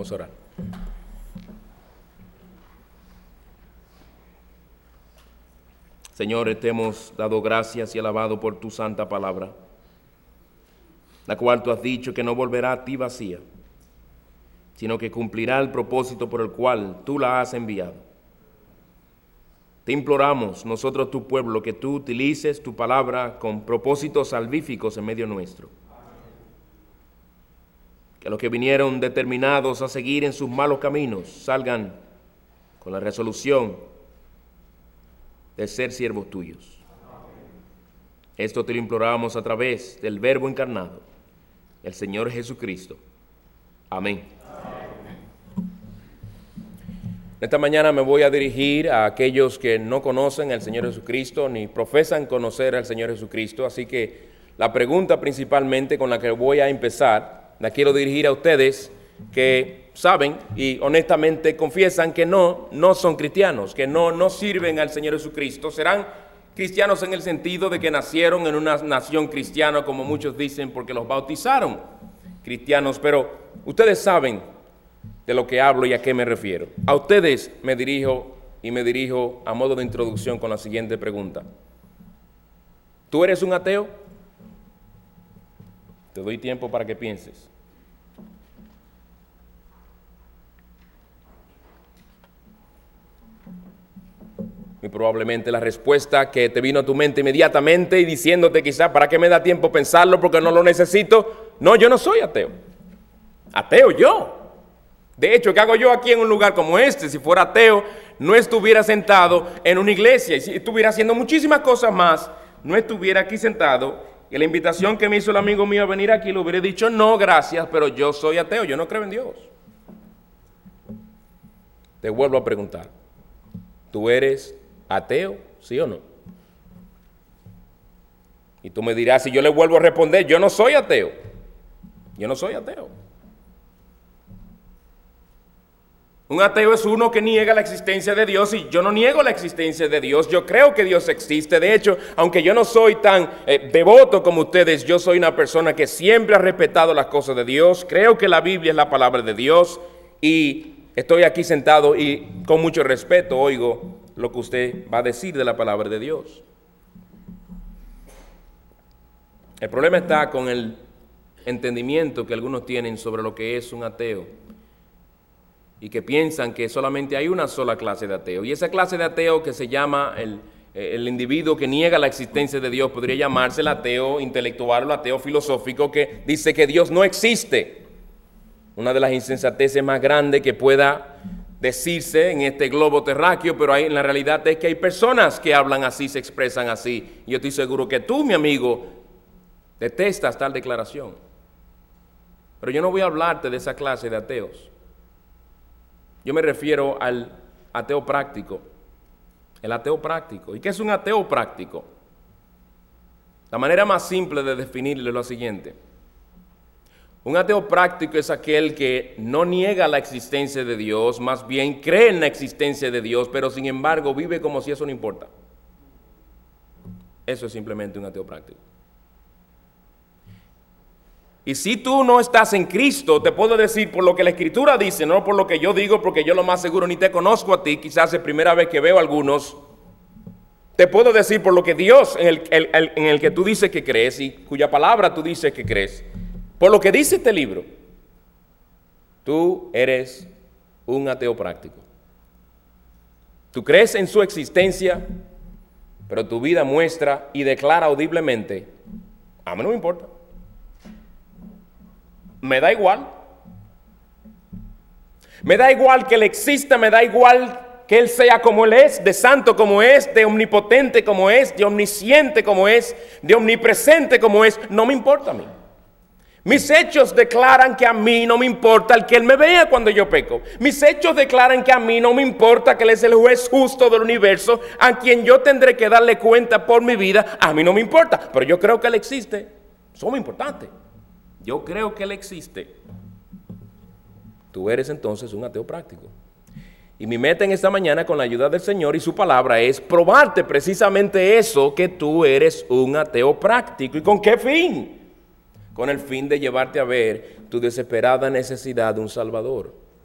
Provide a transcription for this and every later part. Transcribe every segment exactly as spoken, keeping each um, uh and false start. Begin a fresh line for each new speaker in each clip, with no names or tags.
Vamos a orar. Señor, te hemos dado gracias y alabado por tu santa palabra, la cual tú has dicho que no volverá a ti vacía, sino que cumplirá el propósito por el cual tú la has enviado. Te imploramos, nosotros tu pueblo, que tú utilices tu palabra con propósitos salvíficos en medio nuestro. Que los que vinieron determinados a seguir en sus malos caminos salgan con la resolución de ser siervos tuyos. Esto te lo imploramos a través del Verbo encarnado, el Señor Jesucristo. Amén. Esta mañana me voy a dirigir a aquellos que no conocen al Señor Jesucristo ni profesan conocer al Señor Jesucristo, así que la pregunta principalmente con la que voy a empezar la quiero dirigir a ustedes que saben y honestamente confiesan que no, no son cristianos, que no, no sirven al Señor Jesucristo. Serán cristianos en el sentido de que nacieron en una nación cristiana, como muchos dicen, porque los bautizaron cristianos, pero ustedes saben de lo que hablo y a qué me refiero. A ustedes me dirijo y me dirijo a modo de introducción con la siguiente pregunta. ¿Tú eres un ateo? Te doy tiempo para que pienses. Y probablemente la respuesta que te vino a tu mente inmediatamente y diciéndote quizá, ¿para qué me da tiempo pensarlo? Porque no lo necesito. No, yo no soy ateo. Ateo yo. De hecho, ¿qué hago yo aquí en un lugar como este? Si fuera ateo, no estuviera sentado en una iglesia. Y si estuviera haciendo muchísimas cosas más, no estuviera aquí sentado. Y la invitación que me hizo el amigo mío a venir aquí, le hubiera dicho, no, gracias, pero yo soy ateo, yo no creo en Dios. Te vuelvo a preguntar, ¿tú eres ateo, sí o no? Y tú me dirás, si yo le vuelvo a responder, yo no soy ateo. Yo no soy ateo. Un ateo es uno que niega la existencia de Dios y yo no niego la existencia de Dios. Yo creo que Dios existe. De hecho, aunque yo no soy tan eh, devoto como ustedes, yo soy una persona que siempre ha respetado las cosas de Dios. Creo que la Biblia es la palabra de Dios y estoy aquí sentado y con mucho respeto oigo lo que usted va a decir de la palabra de Dios. El problema está con el entendimiento que algunos tienen sobre lo que es un ateo y que piensan que solamente hay una sola clase de ateo. Y esa clase de ateo que se llama el, el individuo que niega la existencia de Dios podría llamarse el ateo intelectual o el ateo filosófico que dice que Dios no existe. Una de las insensateces más grandes que pueda decirse en este globo terráqueo, pero hay, en la realidad es que hay personas que hablan así, se expresan así. Y yo estoy seguro que tú, mi amigo, detestas tal declaración. Pero yo no voy a hablarte de esa clase de ateos. Yo me refiero al ateo práctico. El ateo práctico. ¿Y qué es un ateo práctico? La manera más simple de definirlo es lo siguiente. Un ateo práctico es aquel que no niega la existencia de Dios, más bien cree en la existencia de Dios, pero sin embargo vive como si eso no importa. Eso es simplemente un ateo práctico. Y si tú no estás en Cristo, te puedo decir por lo que la Escritura dice, no por lo que yo digo, porque yo lo más seguro ni te conozco a ti, quizás es primera vez que veo a algunos. Te puedo decir por lo que Dios, en el, el, el, en el que tú dices que crees y cuya palabra tú dices que crees, por lo que dice este libro, tú eres un ateo práctico. Tú crees en su existencia, pero tu vida muestra y declara audiblemente, a mí no me importa. Me da igual. Me da igual que Él exista, me da igual que Él sea como Él es, de santo como es, de omnipotente como es, de omnisciente como es, de omnipresente como es. No me importa a mí. Mis hechos declaran que a mí no me importa el que Él me vea cuando yo peco. Mis hechos declaran que a mí no me importa que Él es el juez justo del universo, a quien yo tendré que darle cuenta por mi vida. A mí no me importa, pero yo creo que Él existe. Eso es muy importante. Yo creo que Él existe. Tú eres entonces un ateo práctico. Y mi meta en esta mañana con la ayuda del Señor y su palabra es probarte precisamente eso, que tú eres un ateo práctico. ¿Y con qué fin? Con el fin de llevarte a ver tu desesperada necesidad de un Salvador.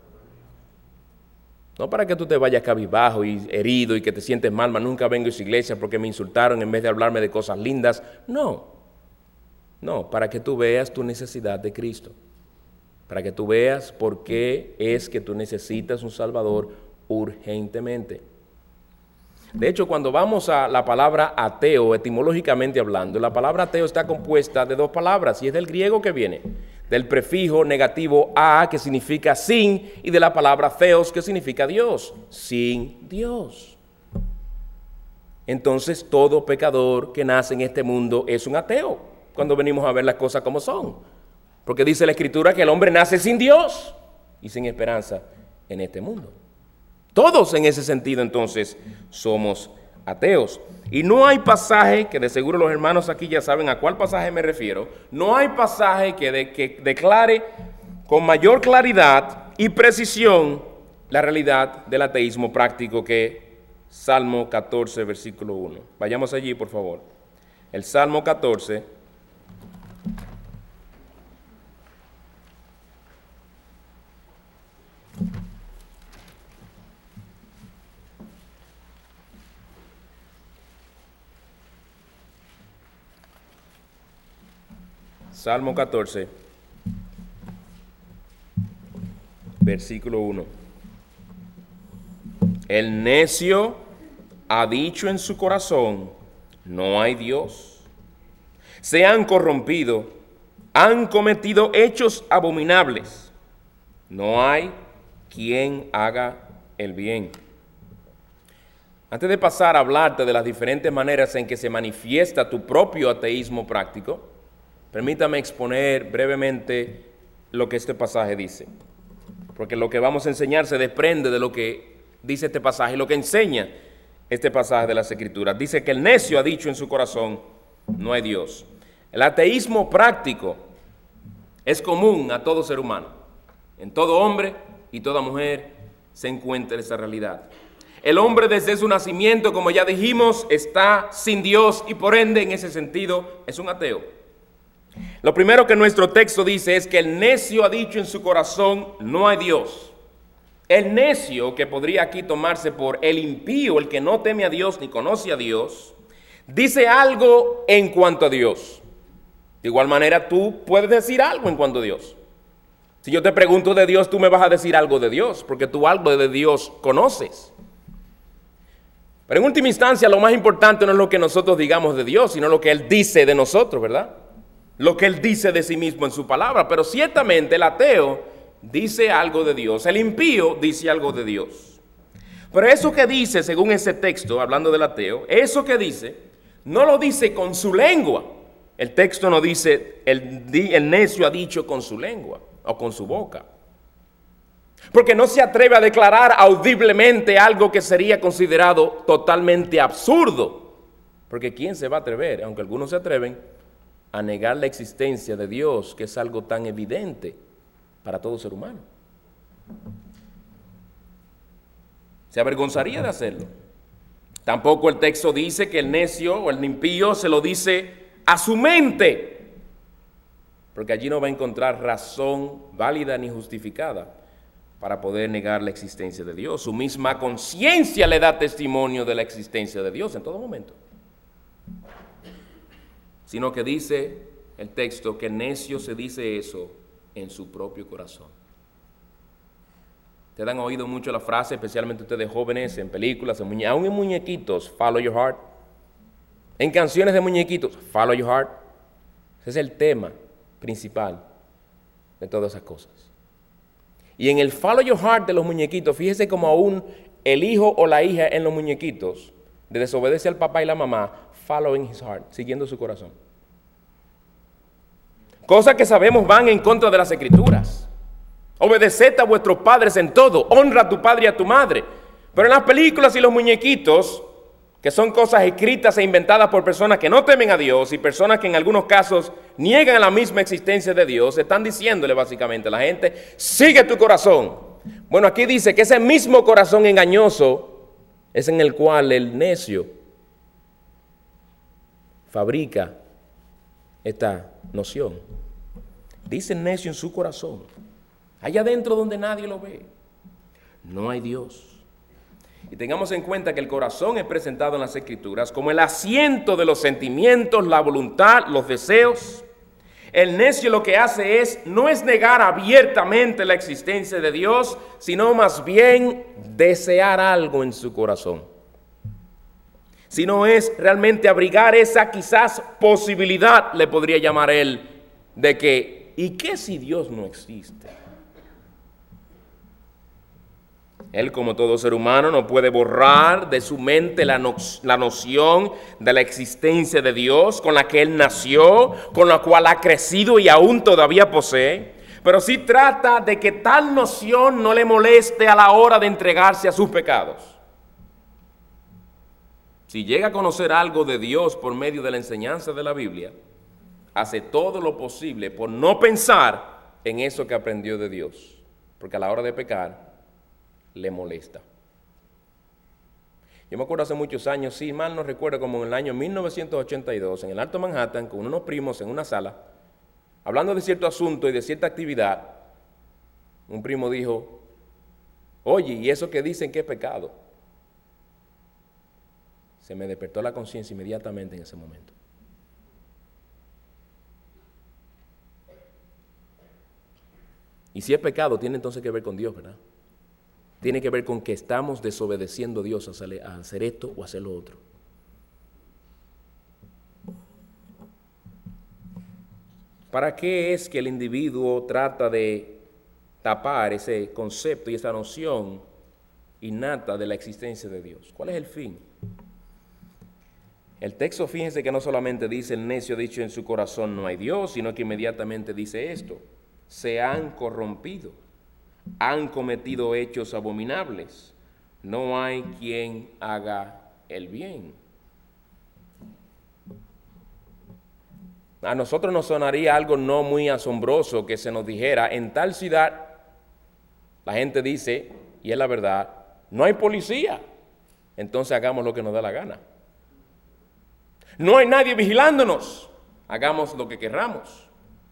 No para que tú te vayas cabizbajo y herido y que te sientes mal, mas nunca vengo a esa iglesia porque me insultaron en vez de hablarme de cosas lindas. No, no, para que tú veas tu necesidad de Cristo. Para que tú veas por qué es que tú necesitas un Salvador urgentemente. De hecho, cuando vamos a la palabra ateo, etimológicamente hablando, la palabra ateo está compuesta de dos palabras y es del griego que viene, del prefijo negativo a, que significa sin, y de la palabra theos, que significa Dios, sin Dios. Entonces, todo pecador que nace en este mundo es un ateo, cuando venimos a ver las cosas como son. Porque dice la Escritura que el hombre nace sin Dios y sin esperanza en este mundo. Todos en ese sentido, entonces, somos ateos. Y no hay pasaje, que de seguro los hermanos aquí ya saben a cuál pasaje me refiero, no hay pasaje que, de, que declare con mayor claridad y precisión la realidad del ateísmo práctico que Salmo catorce, versículo uno. Vayamos allí, por favor. El Salmo catorce. Salmo catorce, versículo uno. El necio ha dicho en su corazón, no hay Dios. Se han corrompido, han cometido hechos abominables. No hay quien haga el bien. Antes de pasar a hablarte de las diferentes maneras en que se manifiesta tu propio ateísmo práctico, permítame exponer brevemente lo que este pasaje dice, porque lo que vamos a enseñar se desprende de lo que dice este pasaje, lo que enseña este pasaje de las Escrituras. Dice que el necio ha dicho en su corazón, no hay Dios. El ateísmo práctico es común a todo ser humano. En todo hombre y toda mujer se encuentra esa realidad. El hombre desde su nacimiento, como ya dijimos, está sin Dios y por ende en ese sentido es un ateo. Lo primero que nuestro texto dice es que el necio ha dicho en su corazón, no hay Dios. El necio, que podría aquí tomarse por el impío, el que no teme a Dios ni conoce a Dios, dice algo en cuanto a Dios. De igual manera, tú puedes decir algo en cuanto a Dios. Si yo te pregunto de Dios, tú me vas a decir algo de Dios, porque tú algo de Dios conoces. Pero en última instancia, lo más importante no es lo que nosotros digamos de Dios, sino lo que Él dice de nosotros, ¿verdad? Lo que Él dice de sí mismo en su palabra. Pero ciertamente el ateo dice algo de Dios, el impío dice algo de Dios. Pero eso que dice, según ese texto, hablando del ateo, eso que dice, no lo dice con su lengua. El texto no dice, el, el necio ha dicho con su lengua o con su boca. Porque no se atreve a declarar audiblemente algo que sería considerado totalmente absurdo. Porque ¿quién se va a atrever? Aunque algunos se atreven a negar la existencia de Dios, que es algo tan evidente para todo ser humano. Se avergonzaría de hacerlo. Tampoco el texto dice que el necio o el impío se lo dice a su mente, porque allí no va a encontrar razón válida ni justificada para poder negar la existencia de Dios. Su misma conciencia le da testimonio de la existencia de Dios en todo momento. Sino que dice el texto que el necio se dice eso en su propio corazón. Ustedes han oído mucho la frase, especialmente ustedes jóvenes, en películas, en muñe- aún en muñequitos, follow your heart. En canciones de muñequitos, follow your heart. Ese es el tema principal de todas esas cosas. Y en el follow your heart de los muñequitos, fíjese como aún el hijo o la hija en los muñequitos de desobedece al papá y la mamá, following his heart, siguiendo su corazón. Cosas que sabemos van en contra de las Escrituras. Obedeced a vuestros padres en todo, honra a tu padre y a tu madre. Pero en las películas y los muñequitos, que son cosas escritas e inventadas por personas que no temen a Dios y personas que en algunos casos niegan la misma existencia de Dios, están diciéndole básicamente a la gente, sigue tu corazón. Bueno, aquí dice que ese mismo corazón engañoso es en el cual el necio fabrica esta noción. Dice el necio en su corazón, allá adentro donde nadie lo ve, no hay Dios. Y tengamos en cuenta que el corazón es presentado en las Escrituras como el asiento de los sentimientos, la voluntad, los deseos. El necio lo que hace es, no es negar abiertamente la existencia de Dios, sino más bien desear algo en su corazón. Sino es realmente abrigar esa quizás posibilidad, le podría llamar él, de que, ¿y qué si Dios no existe? Él, como todo ser humano, no puede borrar de su mente la, no, la noción de la existencia de Dios con la que él nació, con la cual ha crecido y aún todavía posee. Pero sí trata de que tal noción no le moleste a la hora de entregarse a sus pecados. Si llega a conocer algo de Dios por medio de la enseñanza de la Biblia, hace todo lo posible por no pensar en eso que aprendió de Dios, porque a la hora de pecar le molesta. Yo me acuerdo hace muchos años, sí, mal no recuerdo, como en el año mil novecientos ochenta y dos, en el Alto Manhattan, con unos primos en una sala, hablando de cierto asunto y de cierta actividad, un primo dijo, oye, ¿y eso que dicen que es pecado? Se me despertó la conciencia inmediatamente en ese momento. Y si es pecado, tiene entonces que ver con Dios, ¿verdad? Tiene que ver con que estamos desobedeciendo a Dios a hacer esto o hacer lo otro. ¿Para qué es que el individuo trata de tapar ese concepto y esa noción innata de la existencia de Dios? ¿Cuál es el fin? El texto, fíjense que no solamente dice el necio dicho en su corazón no hay Dios, sino que inmediatamente dice esto: se han corrompido, han cometido hechos abominables, no hay quien haga el bien. A nosotros nos sonaría algo no muy asombroso que se nos dijera, en tal ciudad, la gente dice, y es la verdad, no hay policía, entonces hagamos lo que nos da la gana. No hay nadie vigilándonos, hagamos lo que querramos.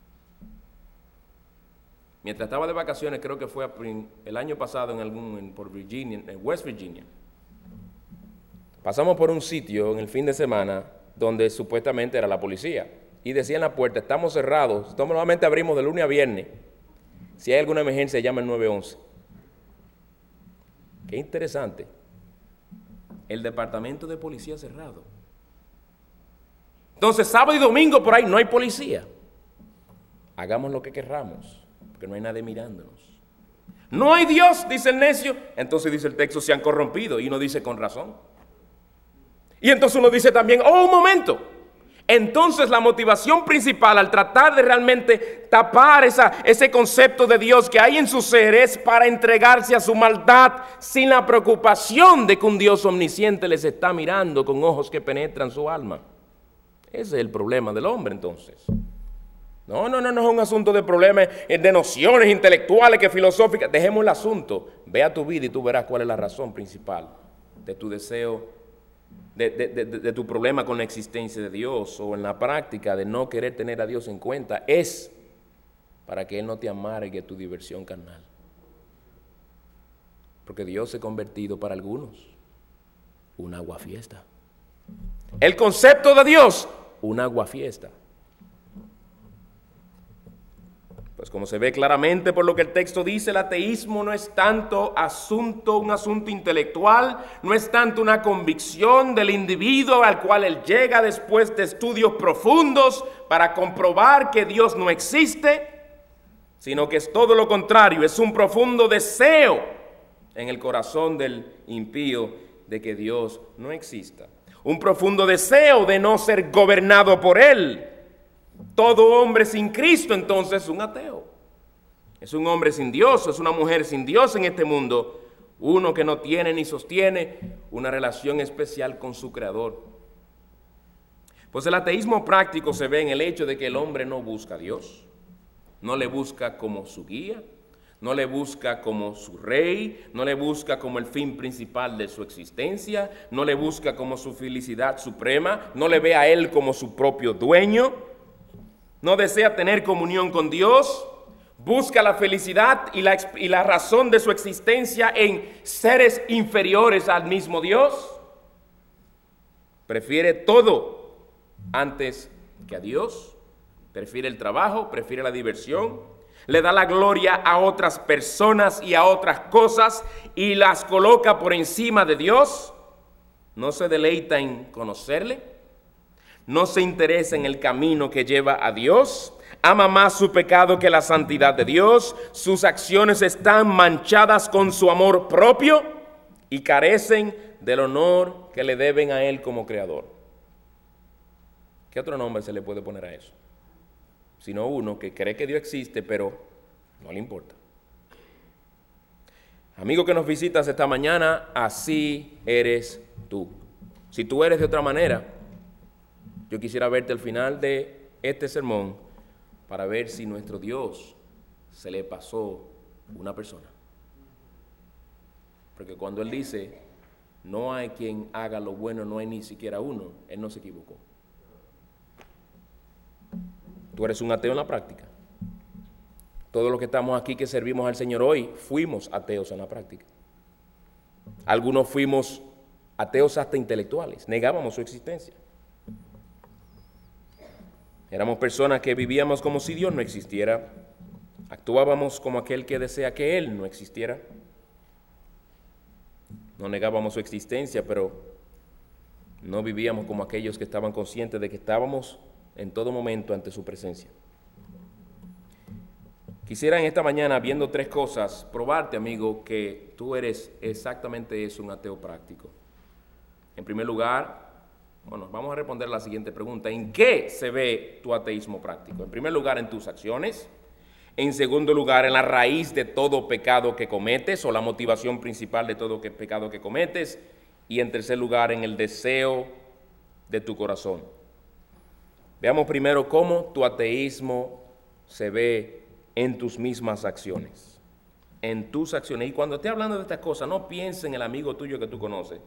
Mientras estaba de vacaciones, creo que fue el año pasado en algún, en, por Virginia, en West Virginia, pasamos por un sitio en el fin de semana donde supuestamente era la policía y decía en la puerta, estamos cerrados, normalmente abrimos de lunes a viernes, si hay alguna emergencia llama el nueve once. Qué interesante, el departamento de policía cerrado. Entonces sábado y domingo por ahí no hay policía, hagamos lo que querramos, porque no hay nadie mirándonos. No hay Dios, dice el necio. Entonces dice el texto, se han corrompido. Y uno dice con razón. Y entonces uno dice también, oh, un momento. Entonces la motivación principal al tratar de realmente tapar esa, ese concepto de Dios que hay en su ser es para entregarse a su maldad sin la preocupación de que un Dios omnisciente les está mirando con ojos que penetran su alma. Ese es el problema del hombre entonces. No, no, no, no es un asunto de problemas, de nociones intelectuales, que filosóficas. Dejemos el asunto. Ve a tu vida y tú verás cuál es la razón principal de tu deseo, de, de, de, de tu problema con la existencia de Dios, o en la práctica de no querer tener a Dios en cuenta. Es para que Él no te amargue tu diversión carnal. Porque Dios se ha convertido para algunos un aguafiesta. El concepto de Dios, un aguafiesta. Pues como se ve claramente por lo que el texto dice, el ateísmo no es tanto asunto, un asunto intelectual, no es tanto una convicción del individuo al cual él llega después de estudios profundos para comprobar que Dios no existe, sino que es todo lo contrario, es un profundo deseo en el corazón del impío de que Dios no exista. Un profundo deseo de no ser gobernado por Él. Todo hombre sin Cristo entonces es un ateo. Es un hombre sin Dios, es una mujer sin Dios en este mundo. Uno que no tiene ni sostiene una relación especial con su Creador. Pues el ateísmo práctico se ve en el hecho de que el hombre no busca a Dios. No le busca como su guía, no le busca como su rey, no le busca como el fin principal de su existencia, no le busca como su felicidad suprema, no le ve a Él como su propio dueño. No desea tener comunión con Dios, busca la felicidad y la, y la razón de su existencia en seres inferiores al mismo Dios, prefiere todo antes que a Dios, prefiere el trabajo, prefiere la diversión, le da la gloria a otras personas y a otras cosas y las coloca por encima de Dios, no se deleita en conocerle, no se interesa en el camino que lleva a Dios, ama más su pecado que la santidad de Dios, sus acciones están manchadas con su amor propio y carecen del honor que le deben a Él como Creador. ¿Qué otro nombre se le puede poner a eso? Sino uno que cree que Dios existe, pero no le importa. Amigo que nos visitas esta mañana, así eres tú. Si tú eres de otra manera, yo quisiera verte al final de este sermón para ver si nuestro Dios se le pasó una persona. Porque cuando Él dice, no hay quien haga lo bueno, no hay ni siquiera uno, Él no se equivocó. Tú eres un ateo en la práctica. Todos los que estamos aquí que servimos al Señor hoy, fuimos ateos en la práctica. Algunos fuimos ateos hasta intelectuales, negábamos su existencia. Éramos personas que vivíamos como si Dios no existiera, actuábamos como aquel que desea que Él no existiera. No negábamos su existencia, pero no vivíamos como aquellos que estaban conscientes de que estábamos en todo momento ante su presencia. Quisiera en esta mañana, viendo tres cosas, probarte, amigo, que tú eres exactamente eso, un ateo práctico. En primer lugar, bueno, vamos a responder la siguiente pregunta. ¿En qué se ve tu ateísmo práctico? En primer lugar, en tus acciones. En segundo lugar, en la raíz de todo pecado que cometes o la motivación principal de todo que pecado que cometes. Y en tercer lugar, en el deseo de tu corazón. Veamos primero cómo tu ateísmo se ve en tus mismas acciones. En tus acciones. Y cuando esté hablando de estas cosas, no pienses en el amigo tuyo que tú conoces,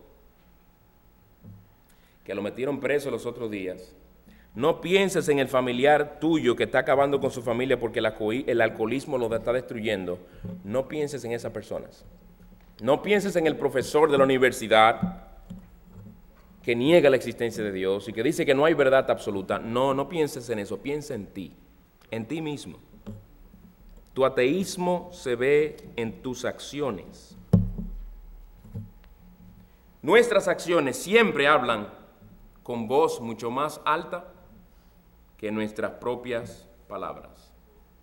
que lo metieron preso los otros días. No pienses en el familiar tuyo que está acabando con su familia porque el, el alcoholismo lo está destruyendo. No pienses en esas personas. No pienses en el profesor de la universidad que niega la existencia de Dios y que dice que no hay verdad absoluta. No, no pienses en eso, piensa en ti, en ti mismo. Tu ateísmo se ve en tus acciones. Nuestras acciones siempre hablan con voz mucho más alta que nuestras propias palabras.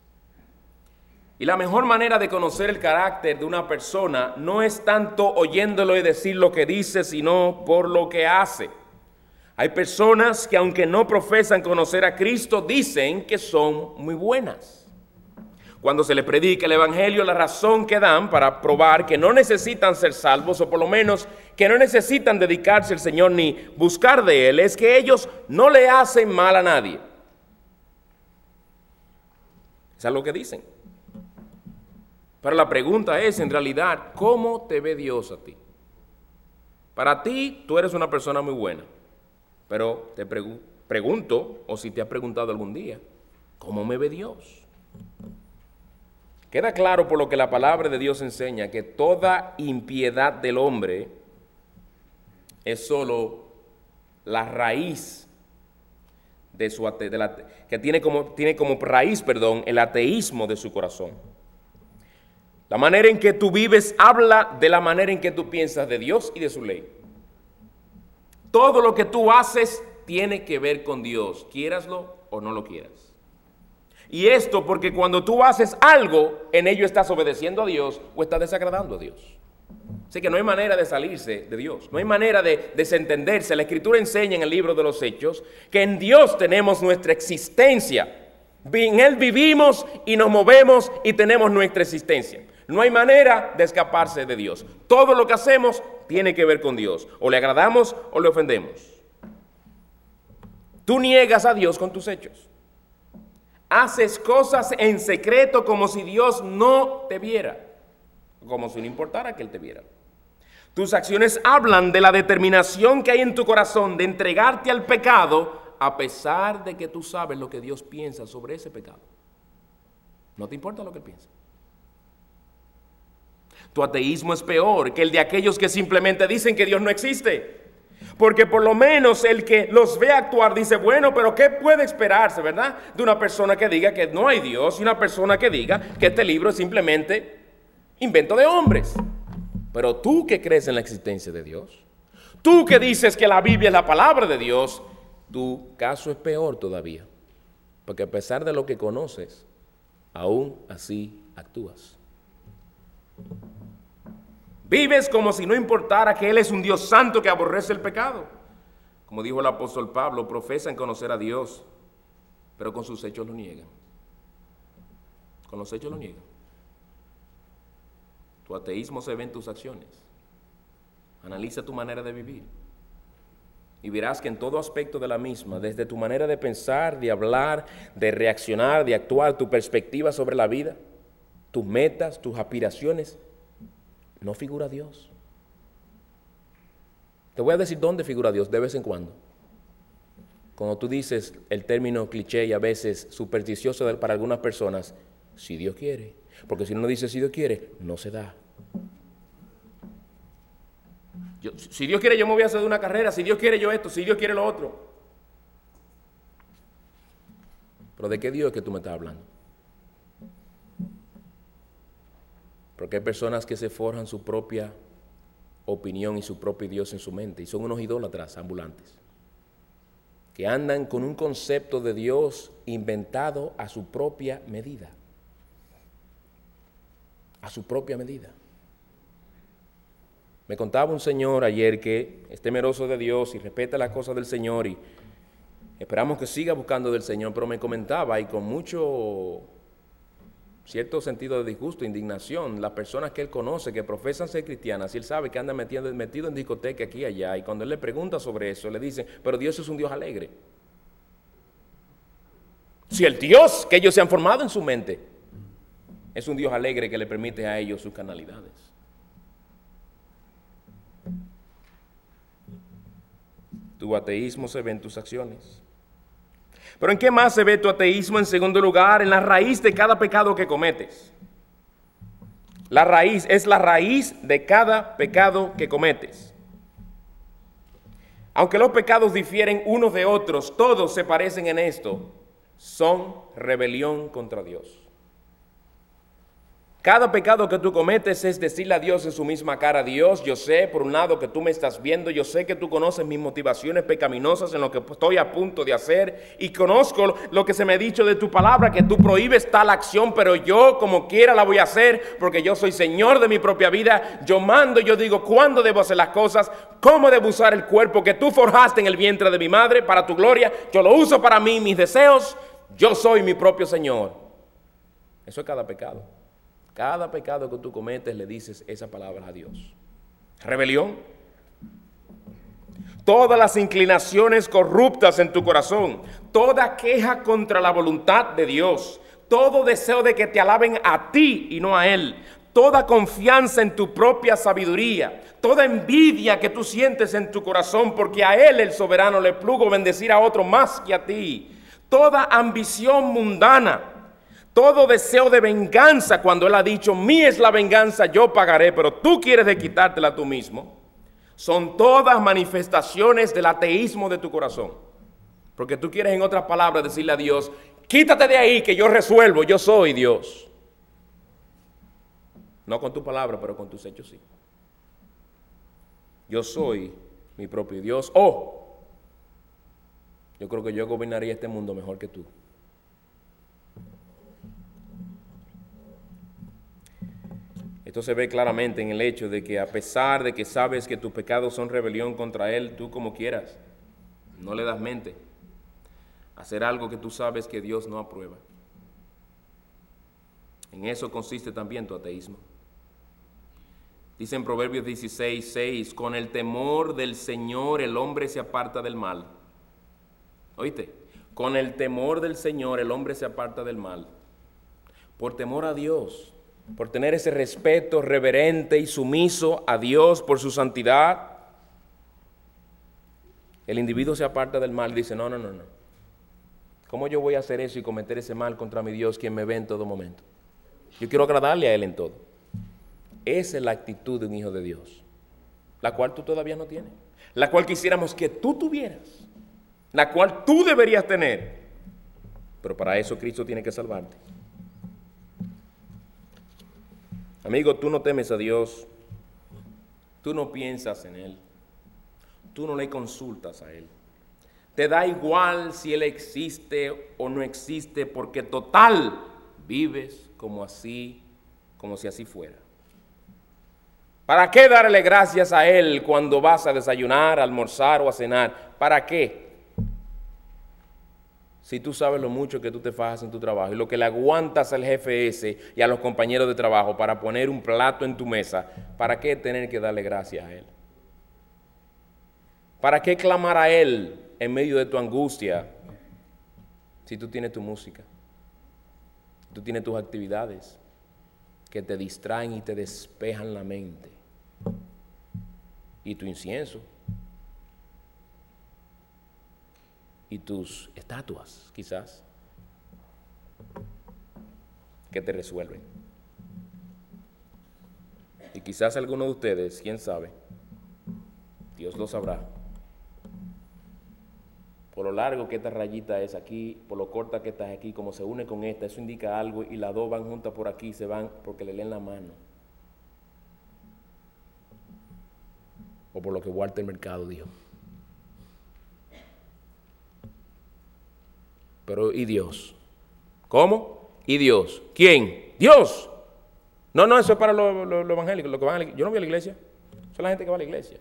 Y la mejor manera de conocer el carácter de una persona no es tanto oyéndolo y decir lo que dice, sino por lo que hace. Hay personas que aunque no profesan conocer a Cristo, dicen que son muy buenas. Cuando se les predica el Evangelio, la razón que dan para probar que no necesitan ser salvos, o por lo menos que no necesitan dedicarse al Señor ni buscar de Él, es que ellos no le hacen mal a nadie. Eso es lo que dicen. Pero la pregunta es, en realidad, ¿cómo te ve Dios a ti? Para ti, tú eres una persona muy buena. Pero te pregu- pregunto, o si te has preguntado algún día, ¿cómo me ve Dios? Queda claro por lo que la palabra de Dios enseña que toda impiedad del hombre es solo la raíz de su ate- de la, que tiene como, tiene como raíz, perdón, el ateísmo de su corazón. La manera en que tú vives habla de la manera en que tú piensas de Dios y de su ley. Todo lo que tú haces tiene que ver con Dios, quieraslo o no lo quieras. Y esto porque cuando tú haces algo, en ello estás obedeciendo a Dios o estás desagradando a Dios. Así que no hay manera de salirse de Dios, no hay manera de desentenderse. La Escritura enseña en el libro de los Hechos que en Dios tenemos nuestra existencia. En Él vivimos y nos movemos y tenemos nuestra existencia. No hay manera de escaparse de Dios. Todo lo que hacemos tiene que ver con Dios. O le agradamos o le ofendemos. Tú niegas a Dios con tus hechos. Haces cosas en secreto como si Dios no te viera. Como si no importara que Él te viera. Tus acciones hablan de la determinación que hay en tu corazón de entregarte al pecado a pesar de que tú sabes lo que Dios piensa sobre ese pecado. No te importa lo que él piensa. Tu ateísmo es peor que el de aquellos que simplemente dicen que Dios no existe. Porque por lo menos el que los ve actuar dice, bueno, pero ¿qué puede esperarse, verdad? De una persona que diga que no hay Dios y una persona que diga que este libro es simplemente invento de hombres. Pero tú que crees en la existencia de Dios, tú que dices que la Biblia es la palabra de Dios, tu caso es peor todavía. Porque a pesar de lo que conoces, aún así actúas. Vives como si no importara que Él es un Dios santo que aborrece el pecado. Como dijo el apóstol Pablo, profesan conocer a Dios, pero con sus hechos lo niegan. Con los hechos lo niegan. Tu ateísmo se ve en tus acciones. Analiza tu manera de vivir y verás que en todo aspecto de la misma, desde tu manera de pensar, de hablar, de reaccionar, de actuar, tu perspectiva sobre la vida, tus metas, tus aspiraciones, no figura Dios. Te voy a decir dónde figura Dios de vez en cuando. Cuando tú dices el término cliché y a veces supersticioso para algunas personas, si Dios quiere. Porque si uno dice si Dios quiere, no se da. Yo, si Dios quiere yo me voy a hacer de una carrera, si Dios quiere yo esto, si Dios quiere lo otro. Pero ¿de qué Dios es que tú me estás hablando? Porque hay personas que se forjan su propia opinión y su propio Dios en su mente y son unos idólatras ambulantes que andan con un concepto de Dios inventado a su propia medida. A su propia medida. Me contaba un señor ayer que es temeroso de Dios y respeta las cosas del Señor y esperamos que siga buscando del Señor, pero me comentaba y con mucho cierto sentido de disgusto, indignación, las personas que él conoce que profesan ser cristianas y él sabe que andan metido, metido en discoteca aquí y allá y cuando él le pregunta sobre eso le dicen, pero Dios es un Dios alegre. Si el Dios que ellos se han formado en su mente es un Dios alegre que le permite a ellos sus carnalidades. Tu ateísmo se ve en tus acciones. Pero ¿en qué más se ve tu ateísmo? En segundo lugar, en la raíz de cada pecado que cometes. La raíz es la raíz de cada pecado que cometes. Aunque los pecados difieren unos de otros, todos se parecen en esto. Son rebelión contra Dios. Cada pecado que tú cometes es decirle a Dios en su misma cara, Dios, yo sé por un lado que tú me estás viendo, yo sé que tú conoces mis motivaciones pecaminosas en lo que estoy a punto de hacer y conozco lo que se me ha dicho de tu palabra, que tú prohíbes tal acción, pero yo como quiera la voy a hacer porque yo soy Señor de mi propia vida, yo mando, yo digo cuándo debo hacer las cosas, cómo debo usar el cuerpo que tú forjaste en el vientre de mi madre para tu gloria, yo lo uso para mí, mis deseos, yo soy mi propio Señor. Eso es cada pecado. Cada pecado que tú cometes le dices esa palabra a Dios. Rebelión. Todas las inclinaciones corruptas en tu corazón, toda queja contra la voluntad de Dios, todo deseo de que te alaben a ti y no a Él, toda confianza en tu propia sabiduría, toda envidia que tú sientes en tu corazón porque a Él el soberano le plugo bendecir a otro más que a ti, toda ambición mundana, todo deseo de venganza cuando Él ha dicho, mía es la venganza, yo pagaré, pero tú quieres de quitártela tú mismo. Son todas manifestaciones del ateísmo de tu corazón. Porque tú quieres, en otras palabras, decirle a Dios, quítate de ahí que yo resuelvo, yo soy Dios. No con tu palabra, pero con tus hechos sí. Yo soy mi propio Dios. Oh, yo creo que yo gobernaría este mundo mejor que tú. Esto se ve claramente en el hecho de que a pesar de que sabes que tus pecados son rebelión contra Él, tú como quieras, no le das mente a hacer algo que tú sabes que Dios no aprueba. En eso consiste también tu ateísmo. Dice en Proverbios dieciséis, seis, con el temor del Señor el hombre se aparta del mal. ¿Oíste? Con el temor del Señor el hombre se aparta del mal. Por temor a Dios, por tener ese respeto reverente y sumiso a Dios por su santidad, el individuo se aparta del mal y dice, no, no, no, no. ¿Cómo yo voy a hacer eso y cometer ese mal contra mi Dios, quien me ve en todo momento? Yo quiero agradarle a Él en todo. Esa es la actitud de un hijo de Dios, la cual tú todavía no tienes, la cual quisiéramos que tú tuvieras, la cual tú deberías tener. Pero para eso Cristo tiene que salvarte. Amigo, tú no temes a Dios, tú no piensas en Él, tú no le consultas a Él. Te da igual si Él existe o no existe, porque total, vives como así, como si así fuera. ¿Para qué darle gracias a Él cuando vas a desayunar, a almorzar o a cenar? ¿Para qué? Si tú sabes lo mucho que tú te fajas en tu trabajo y lo que le aguantas al jefe ese y a los compañeros de trabajo para poner un plato en tu mesa, ¿para qué tener que darle gracias a Él? ¿Para qué clamar a Él en medio de tu angustia si tú tienes tu música? Tú tienes tus actividades que te distraen y te despejan la mente. Y tu incienso. Y tus estatuas, quizás, que te resuelven. Y quizás alguno de ustedes, quién sabe, Dios lo sabrá. Por lo largo que esta rayita es aquí, por lo corta que está aquí, como se une con esta, eso indica algo, y las dos van juntas por aquí, se van porque le leen la mano. O por lo que Walter Mercado dijo. Pero, ¿y Dios? ¿Cómo? ¿Y Dios? ¿Quién? ¡Dios! No, no, eso es para los lo, lo evangélicos, los que van a la, yo no voy a la iglesia. Eso es la gente que va a la iglesia.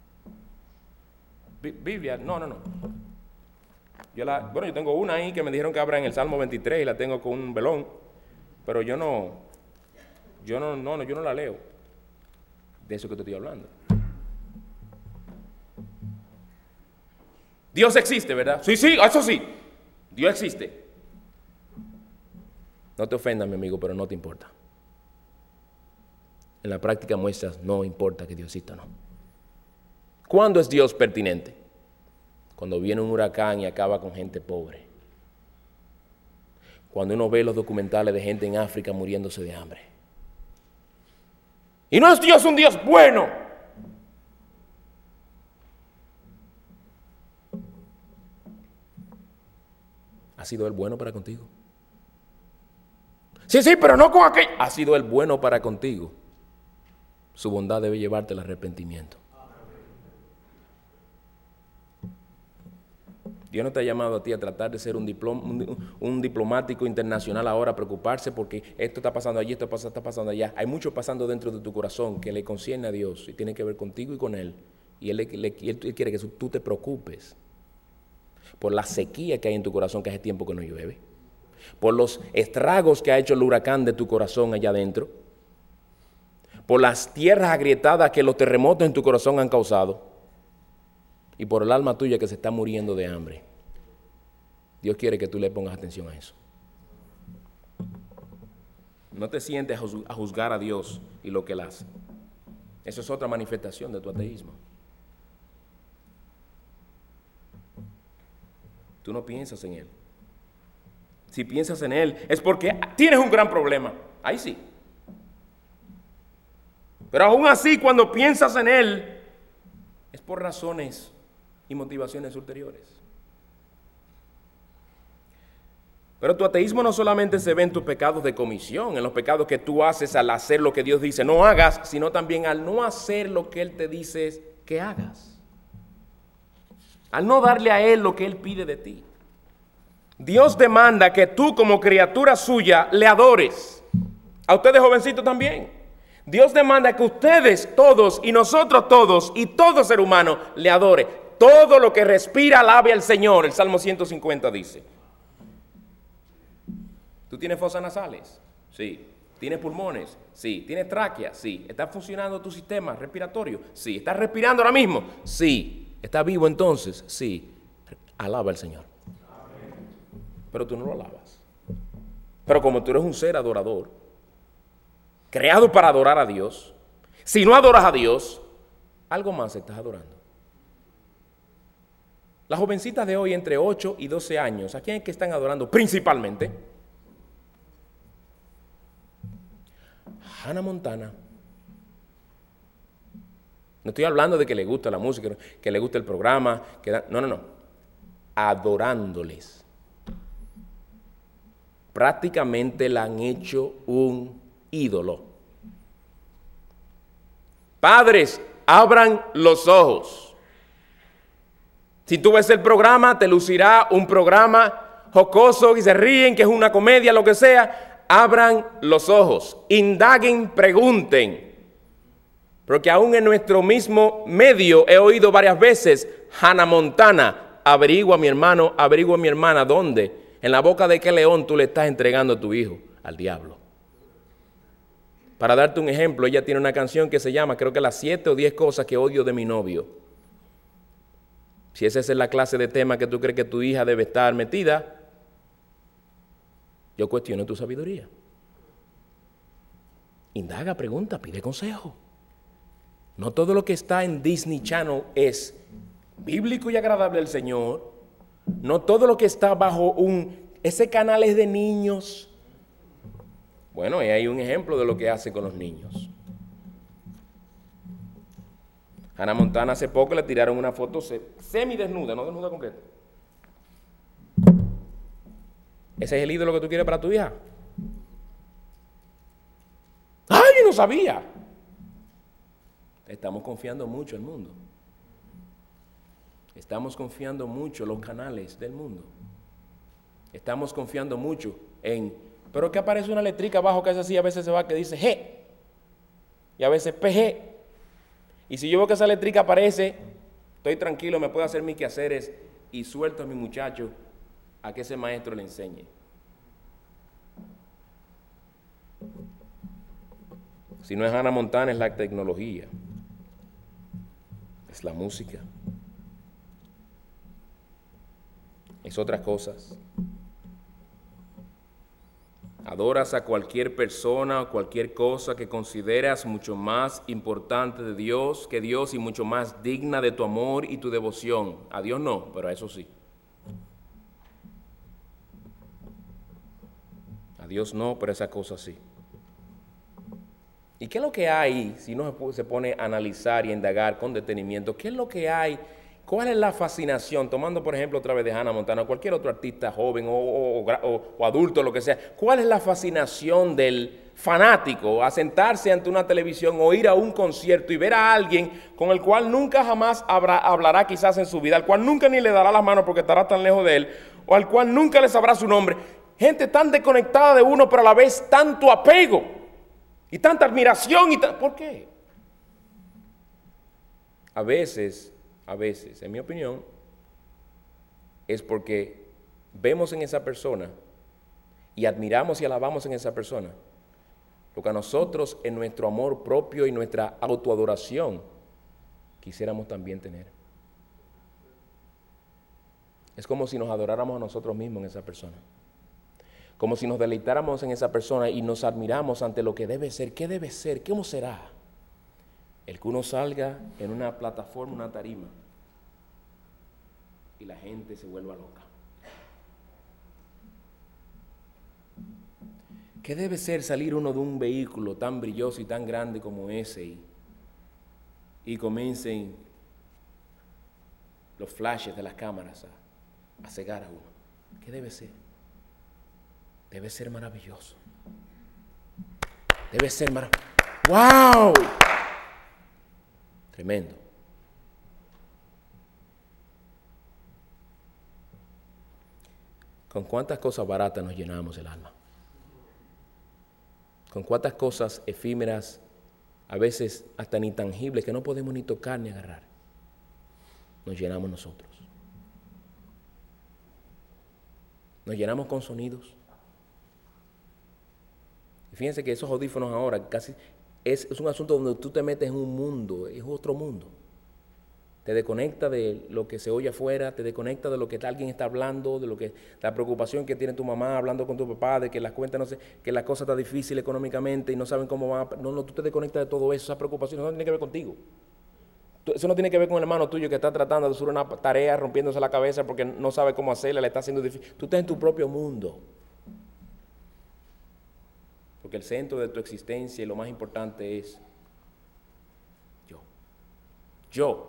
Biblia, no, no, no. Yo la, bueno, yo tengo una ahí que me dijeron que abra en el Salmo veintitrés y la tengo con un velón, pero yo no, yo no, no, no, yo no la leo. De eso que te estoy hablando. Dios existe, ¿verdad? Sí, sí, eso sí. Dios existe. No te ofendas, mi amigo, pero no te importa. En la práctica muestras, no importa que Dios exista o no. ¿Cuándo es Dios pertinente? Cuando viene un huracán y acaba con gente pobre. Cuando uno ve los documentales de gente en África muriéndose de hambre. Y no es Dios un Dios bueno. ¿Ha sido Él bueno para contigo? Sí, sí, pero no con aquello. ¿Ha sido Él bueno para contigo? Su bondad debe llevarte al arrepentimiento. Dios no te ha llamado a ti a tratar de ser un, diplom, un, un diplomático internacional ahora, a preocuparse porque esto está pasando allí, esto está pasando allá. Hay mucho pasando dentro de tu corazón que le concierne a Dios y tiene que ver contigo y con Él. Y Él, le, le, él quiere que tú te preocupes por la sequía que hay en tu corazón, que hace tiempo que no llueve, por los estragos que ha hecho el huracán de tu corazón allá adentro, por las tierras agrietadas que los terremotos en tu corazón han causado, y por el alma tuya que se está muriendo de hambre. Dios quiere que tú le pongas atención a eso. No te sientes a juzgar a Dios y lo que Él hace. Eso es otra manifestación de tu ateísmo. Tú no piensas en Él. Si piensas en Él es porque tienes un gran problema. Ahí sí. Pero aún así, cuando piensas en Él, es por razones y motivaciones ulteriores. Pero tu ateísmo no solamente se ve en tus pecados de comisión, en los pecados que tú haces al hacer lo que Dios dice no hagas, sino también al no hacer lo que Él te dice que hagas. Al no darle a Él lo que Él pide de ti. Dios demanda que tú como criatura suya le adores. A ustedes jovencitos también. Dios demanda que ustedes todos y nosotros todos y todo ser humano le adore. Todo lo que respira alabe al Señor, el Salmo ciento cincuenta dice. ¿Tú tienes fosas nasales? Sí. ¿Tienes pulmones? Sí. ¿Tienes tráquea? Sí. ¿Está funcionando tu sistema respiratorio? Sí. ¿Estás respirando ahora mismo? Sí. ¿Estás vivo entonces? Sí. Alaba al Señor. Pero tú no lo alabas. Pero como tú eres un ser adorador, creado para adorar a Dios, si no adoras a Dios, algo más estás adorando. Las jovencitas de hoy entre ocho y doce años, ¿a quién es que están adorando principalmente? Hannah Montana. No estoy hablando de que le gusta la música, que le gusta el programa, que da, no, no, no. Adorándoles. Prácticamente la han hecho un ídolo. Padres, abran los ojos. Si tú ves el programa, te lucirá un programa jocoso y se ríen, que es una comedia, lo que sea. Abran los ojos, indaguen, pregunten. Porque aún en nuestro mismo medio he oído varias veces, Hannah Montana, averigua mi hermano, averigua mi hermana, ¿dónde? ¿En la boca de qué león tú le estás entregando a tu hijo? Al diablo. Para darte un ejemplo, ella tiene una canción que se llama, creo que las siete o diez cosas que odio de mi novio. Si esa es la clase de tema que tú crees que tu hija debe estar metida, yo cuestiono tu sabiduría. Indaga, pregunta, pide consejo. No todo lo que está en Disney Channel es bíblico y agradable al Señor. No todo lo que está bajo un... Ese canal es de niños. Bueno, ahí hay un ejemplo de lo que hace con los niños. Hannah Montana hace poco le tiraron una foto semidesnuda, no desnuda completa. ¿Ese es el ídolo que tú quieres para tu hija? ¡Ay, yo no sabía! Estamos confiando mucho en el mundo. Estamos confiando mucho en los canales del mundo. Estamos confiando mucho en... Pero que aparece una letrica abajo que es así, a veces se va que dice G. Y a veces P G. Y si yo veo que esa letrica aparece, estoy tranquilo, me puedo hacer mis quehaceres y suelto a mi muchacho a que ese maestro le enseñe. Si no es Hannah Montana, es la tecnología. Es la música. Es otras cosas. Adoras a cualquier persona o cualquier cosa que consideras mucho más importante de Dios que Dios y mucho más digna de tu amor y tu devoción. A Dios no, pero a eso sí. A Dios no, pero a esa cosa sí. ¿Y qué es lo que hay, si uno se pone a analizar y a indagar con detenimiento, qué es lo que hay? ¿Cuál es la fascinación? Tomando, por ejemplo, otra vez de Hannah Montana, o cualquier otro artista joven o, o, o, o adulto, lo que sea. ¿Cuál es la fascinación del fanático a sentarse ante una televisión o ir a un concierto y ver a alguien con el cual nunca jamás habrá, hablará quizás en su vida, al cual nunca ni le dará las manos porque estará tan lejos de él, o al cual nunca le sabrá su nombre? Gente tan desconectada de uno, pero a la vez tanto apego y tanta admiración. Y ta- ¿Por qué? A veces... A veces, en mi opinión, es porque vemos en esa persona y admiramos y alabamos en esa persona lo que a nosotros en nuestro amor propio y nuestra autoadoración quisiéramos también tener. Es como si nos adoráramos a nosotros mismos en esa persona. Como si nos deleitáramos en esa persona y nos admiramos ante lo que debe ser. ¿Qué debe ser? ¿Cómo será? El que uno salga en una plataforma, una tarima, y la gente se vuelva loca. ¿Qué debe ser salir uno de un vehículo tan brilloso y tan grande como ese y, y comiencen los flashes de las cámaras a, a cegar a uno? ¿Qué debe ser? Debe ser maravilloso. Debe ser maravilloso. ¡Wow! Tremendo. ¿Con cuántas cosas baratas nos llenamos el alma? ¿Con cuántas cosas efímeras, a veces hasta ni tangibles, que no podemos ni tocar ni agarrar, nos llenamos nosotros? Nos llenamos con sonidos. Y fíjense que esos audífonos ahora casi es, es un asunto donde tú te metes en un mundo, es otro mundo. Te desconecta de lo que se oye afuera, te desconecta de lo que alguien está hablando, de lo que la preocupación que tiene tu mamá hablando con tu papá, de que las cuentas no sé, que la cosa está difícil económicamente y no saben cómo va. No, no, tú te desconectas de todo eso, esas preocupaciones no tienen que ver contigo. Eso no tiene que ver con el hermano tuyo que está tratando de hacer una tarea rompiéndose la cabeza porque no sabe cómo hacerla, le está haciendo difícil. Tú estás en tu propio mundo. Porque el centro de tu existencia y lo más importante es yo. Yo.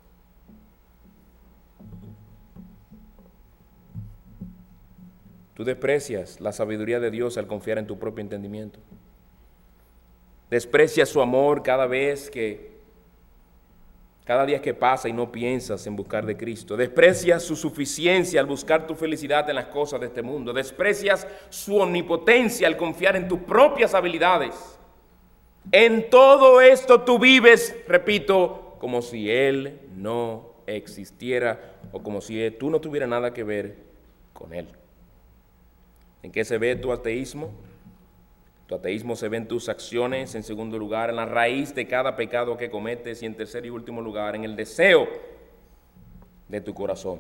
Tú desprecias la sabiduría de Dios al confiar en tu propio entendimiento. Desprecias su amor cada vez que, cada día que pasa y no piensas en buscar de Cristo. Desprecias su suficiencia al buscar tu felicidad en las cosas de este mundo. Desprecias su omnipotencia al confiar en tus propias habilidades. En todo esto tú vives, repito, como si Él no existiera o como si tú no tuvieras nada que ver con Él. ¿En qué se ve tu ateísmo? Tu ateísmo se ve en tus acciones, en segundo lugar, en la raíz de cada pecado que cometes y en tercer y último lugar, en el deseo de tu corazón.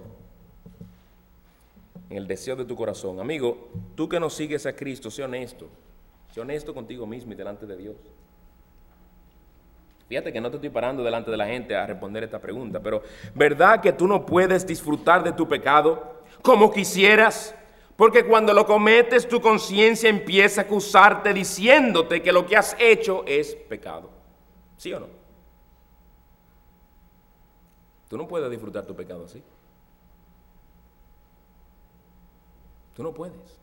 En el deseo de tu corazón. Amigo, tú que no sigues a Cristo, sé honesto. Sé honesto contigo mismo y delante de Dios. Fíjate que no te estoy parando delante de la gente a responder esta pregunta, pero ¿verdad que tú no puedes disfrutar de tu pecado como quisieras? Porque cuando lo cometes, tu conciencia empieza a acusarte diciéndote que lo que has hecho es pecado. ¿Sí o no? Tú no puedes disfrutar tu pecado así. Tú no puedes.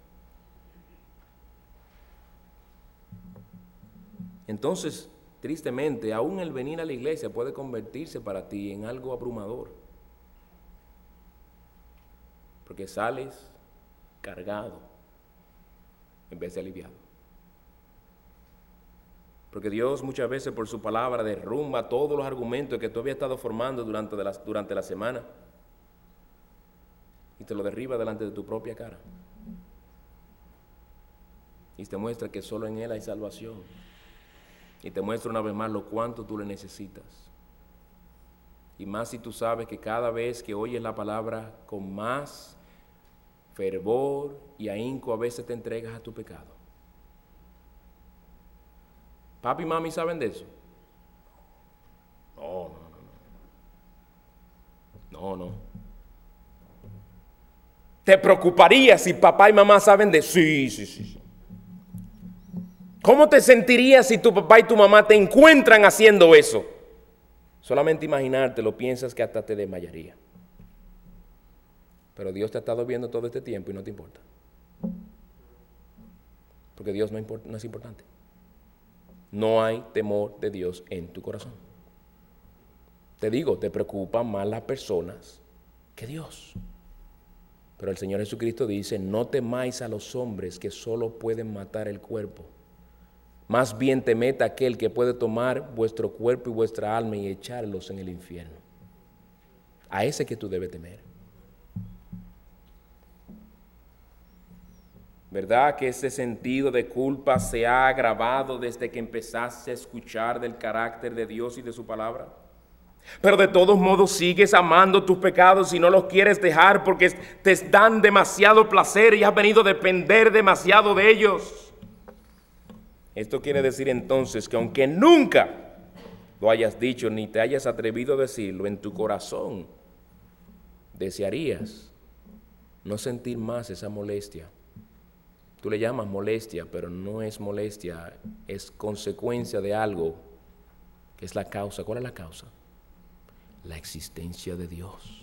Entonces, tristemente, aún el venir a la iglesia puede convertirse para ti en algo abrumador. Porque sales cargado en vez de aliviado. Porque Dios muchas veces por su palabra derrumba todos los argumentos que tú habías estado formando durante, de la, durante la semana y te lo derriba delante de tu propia cara y te muestra que solo en Él hay salvación y te muestra una vez más lo cuánto tú le necesitas, y más si tú sabes que cada vez que oyes la palabra con más fervor y ahínco a veces te entregas a tu pecado. ¿Papi y mami saben de eso? No, no, no, no. No, no. ¿Te preocuparía si papá y mamá saben de eso? Sí, sí, sí, sí. ¿Cómo te sentirías si tu papá y tu mamá te encuentran haciendo eso? Solamente imaginártelo, piensas que hasta te desmayaría. Pero Dios te ha estado viendo todo este tiempo y no te importa. Porque Dios no, import- no es importante. No hay temor de Dios en tu corazón. Te digo, te preocupan más las personas que Dios. Pero el Señor Jesucristo dice, no temáis a los hombres que solo pueden matar el cuerpo. Más bien temed a aquel que puede tomar vuestro cuerpo y vuestra alma y echarlos en el infierno. A ese que tú debes temer. ¿Verdad que ese sentido de culpa se ha agravado desde que empezaste a escuchar del carácter de Dios y de su palabra? Pero de todos modos sigues amando tus pecados y no los quieres dejar porque te dan demasiado placer y has venido a depender demasiado de ellos. Esto quiere decir entonces que aunque nunca lo hayas dicho ni te hayas atrevido a decirlo, en tu corazón desearías no sentir más esa molestia. Tú le llamas molestia, pero no es molestia, es consecuencia de algo que es la causa. ¿Cuál es la causa? La existencia de Dios.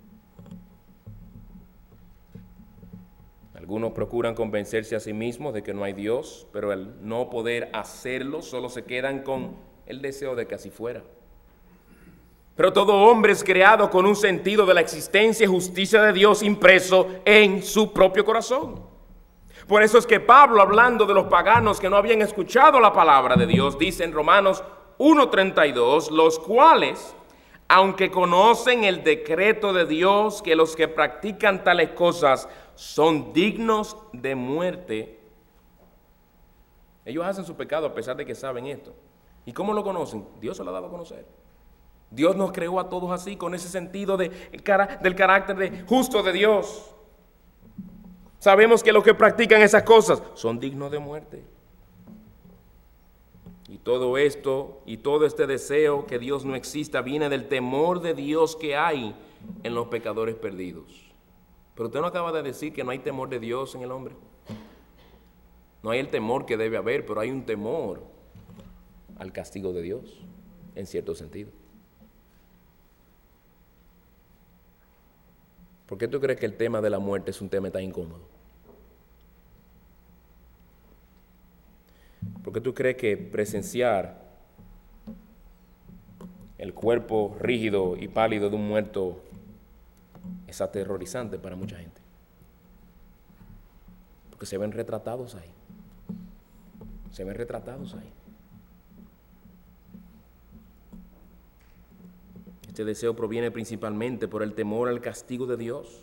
Algunos procuran convencerse a sí mismos de que no hay Dios, pero al no poder hacerlo, solo se quedan con el deseo de que así fuera. Pero todo hombre es creado con un sentido de la existencia y justicia de Dios impreso en su propio corazón. Por eso es que Pablo, hablando de los paganos que no habían escuchado la palabra de Dios, dice en Romanos uno treinta y dos, los cuales, aunque conocen el decreto de Dios, que los que practican tales cosas son dignos de muerte, ellos hacen su pecado a pesar de que saben esto. ¿Y cómo lo conocen? Dios se lo ha dado a conocer. Dios nos creó a todos así, con ese sentido de, del carácter de justo de Dios. Sabemos que los que practican esas cosas son dignos de muerte. Y todo esto y todo este deseo que Dios no exista viene del temor de Dios que hay en los pecadores perdidos. Pero usted no acaba de decir que no hay temor de Dios en el hombre. No hay el temor que debe haber, pero hay un temor al castigo de Dios, en cierto sentido. ¿Por qué tú crees que el tema de la muerte es un tema tan incómodo? ¿Por qué tú crees que presenciar el cuerpo rígido y pálido de un muerto es aterrorizante para mucha gente? Porque se ven retratados ahí. Se ven retratados ahí. Este deseo proviene principalmente por el temor al castigo de Dios.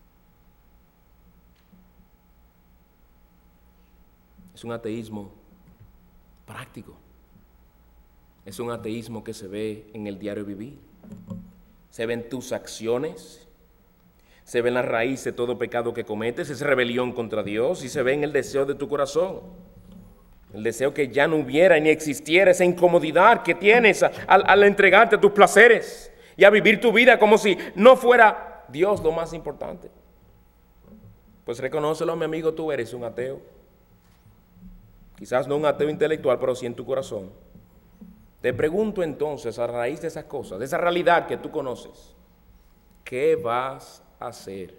Es un ateísmo práctico. Es un ateísmo que se ve en el diario vivir. Se ven tus acciones, se ve en la raíz de todo pecado que cometes, es rebelión contra Dios, y se ve en el deseo de tu corazón. El deseo que ya no hubiera ni existiera esa incomodidad que tienes al, al entregarte a tus placeres y a vivir tu vida como si no fuera Dios lo más importante. Pues reconócelo, mi amigo, tú eres un ateo. Quizás no un ateo intelectual, pero sí en tu corazón. Te pregunto entonces, a raíz de esas cosas, de esa realidad que tú conoces, ¿qué vas a hacer?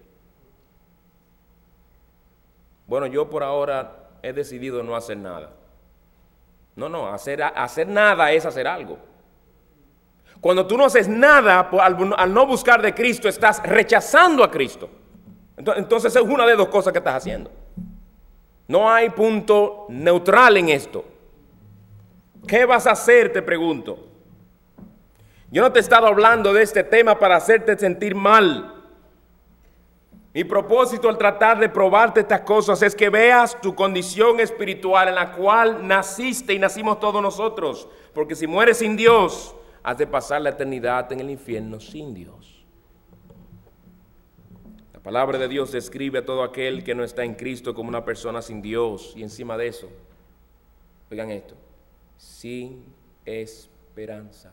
Bueno, yo por ahora he decidido no hacer nada. No, no, hacer, hacer nada es hacer algo. Cuando tú no haces nada, al, al no buscar de Cristo, estás rechazando a Cristo. Entonces es una de dos cosas que estás haciendo. No hay punto neutral en esto. ¿Qué vas a hacer? Te pregunto. Yo no te he estado hablando de este tema para hacerte sentir mal. Mi propósito al tratar de probarte estas cosas es que veas tu condición espiritual en la cual naciste y nacimos todos nosotros. Porque si mueres sin Dios, has de pasar la eternidad en el infierno sin Dios. La palabra de Dios describe a todo aquel que no está en Cristo como una persona sin Dios. Y encima de eso, oigan esto, sin esperanza.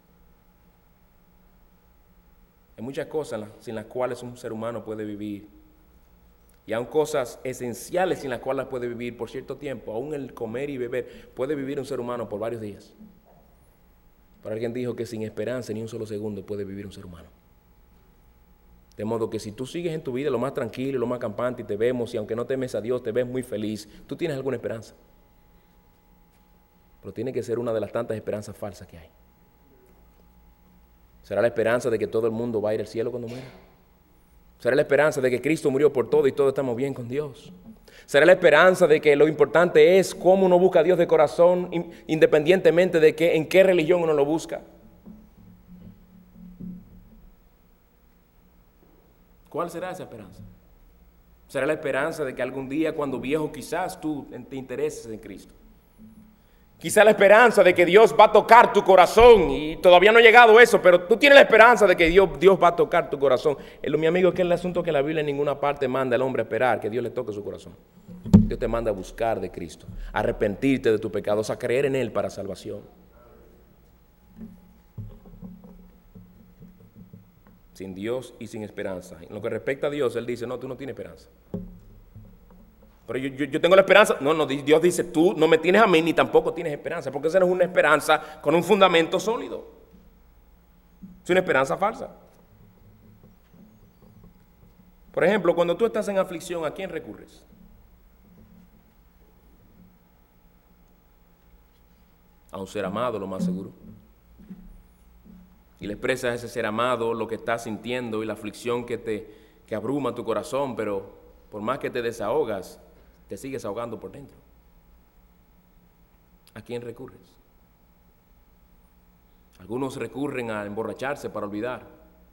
Hay muchas cosas sin las cuales un ser humano puede vivir. Y aún cosas esenciales sin las cuales puede vivir por cierto tiempo. Aún el comer y beber puede vivir un ser humano por varios días. Pero alguien dijo que sin esperanza ni un solo segundo puede vivir un ser humano. De modo que si tú sigues en tu vida lo más tranquilo, lo más campante y te vemos, y aunque no temes a Dios, te ves muy feliz, tú tienes alguna esperanza. Pero tiene que ser una de las tantas esperanzas falsas que hay. ¿Será la esperanza de que todo el mundo va a ir al cielo cuando muera? ¿Será la esperanza de que Cristo murió por todo y todos estamos bien con Dios? ¿Será la esperanza de que lo importante es cómo uno busca a Dios de corazón, independientemente de que, en qué religión uno lo busca? ¿Cuál será esa esperanza? ¿Será la esperanza de que algún día, cuando viejo, quizás tú te intereses en Cristo? Quizá la esperanza de que Dios va a tocar tu corazón, y todavía no ha llegado eso, pero tú tienes la esperanza de que Dios, Dios va a tocar tu corazón. El, mi amigo, es que el asunto que la Biblia en ninguna parte manda al hombre a esperar que Dios le toque su corazón. Dios te manda a buscar de Cristo, a arrepentirte de tus pecados, a creer en Él para salvación. Sin Dios y sin esperanza. En lo que respecta a Dios, Él dice, no, tú no tienes esperanza. Pero yo, yo, yo tengo la esperanza. No, no, Dios dice, tú no me tienes a mí ni tampoco tienes esperanza, porque esa no es una esperanza con un fundamento sólido. Es una esperanza falsa. Por ejemplo, cuando tú estás en aflicción, ¿a quién recurres? A un ser amado, lo más seguro. Y le expresas a ese ser amado lo que estás sintiendo y la aflicción que te que abruma tu corazón, pero por más que te desahogas, te sigues ahogando por dentro. ¿A quién recurres? Algunos recurren a emborracharse para olvidar,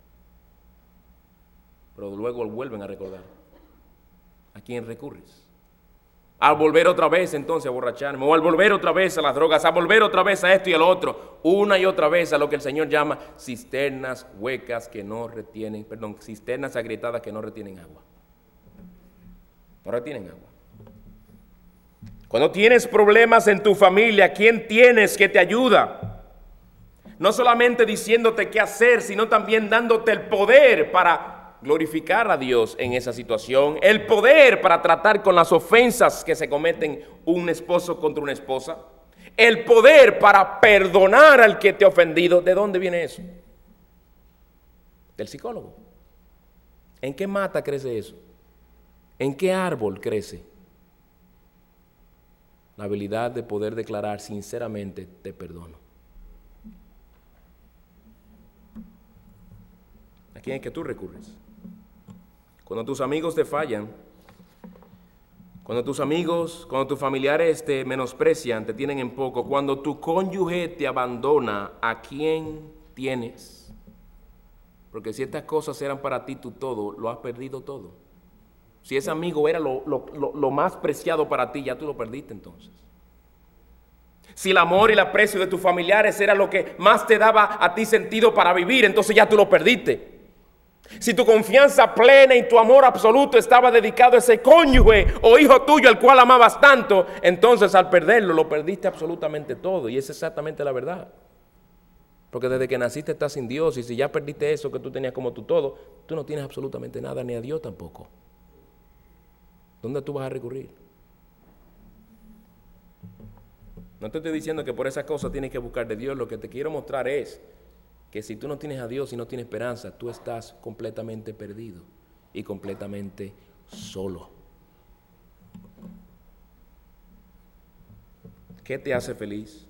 pero luego vuelven a recordar. ¿A quién recurres? Al volver otra vez entonces a borracharme, o al volver otra vez a las drogas, a volver otra vez a esto y al otro, una y otra vez a lo que el Señor llama cisternas huecas que no retienen, perdón, cisternas agrietadas que no retienen agua. No retienen agua. Cuando tienes problemas en tu familia, ¿quién tienes que te ayuda? No solamente diciéndote qué hacer, sino también dándote el poder para glorificar a Dios en esa situación, el poder para tratar con las ofensas que se cometen un esposo contra una esposa, el poder para perdonar al que te ha ofendido. ¿De dónde viene eso? Del psicólogo. ¿En qué mata crece eso? ¿En qué árbol crece? La habilidad de poder declarar sinceramente, te perdono. ¿A quién es que tú recurres? Cuando tus amigos te fallan, cuando tus amigos, cuando tus familiares te menosprecian, te tienen en poco, cuando tu cónyuge te abandona, ¿a quién tienes? Porque si estas cosas eran para ti tu todo, lo has perdido todo. Si ese amigo era lo, lo, lo, lo más preciado para ti, ya tú lo perdiste entonces. Si el amor y el aprecio de tus familiares era lo que más te daba a ti sentido para vivir, entonces ya tú lo perdiste. Si tu confianza plena y tu amor absoluto estaba dedicado a ese cónyuge o hijo tuyo al cual amabas tanto, entonces al perderlo lo perdiste absolutamente todo. Y es exactamente la verdad. Porque desde que naciste estás sin Dios, y si ya perdiste eso que tú tenías como tu todo, tú no tienes absolutamente nada, ni a Dios tampoco. ¿Dónde tú vas a recurrir? No te estoy diciendo que por esas cosas tienes que buscar de Dios. Lo que te quiero mostrar es que si tú no tienes a Dios y no tienes esperanza, tú estás completamente perdido y completamente solo. ¿Qué te hace feliz?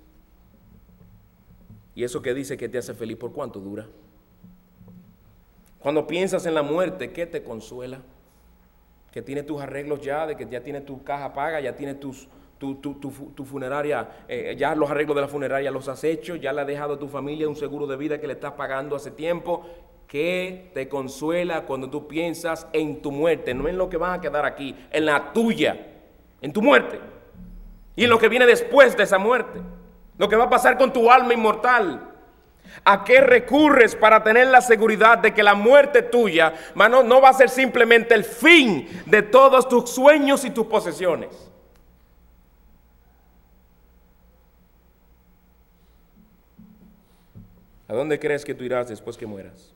Y eso que dice que te hace feliz, ¿por cuánto dura? Cuando piensas en la muerte, ¿qué te consuela? Que tienes tus arreglos ya, de que ya tienes tu caja paga, ya tienes tus, tu, tu, tu, tu funeraria, eh, ya los arreglos de la funeraria los has hecho, ya le has dejado a tu familia un seguro de vida que le estás pagando hace tiempo. ¿Qué te consuela cuando tú piensas en tu muerte? No en lo que vas a quedar aquí, en la tuya, en tu muerte. Y en lo que viene después de esa muerte, lo que va a pasar con tu alma inmortal. ¿A qué recurres para tener la seguridad de que la muerte tuya, mano, no va a ser simplemente el fin de todos tus sueños y tus posesiones? ¿A dónde crees que tú irás después que mueras?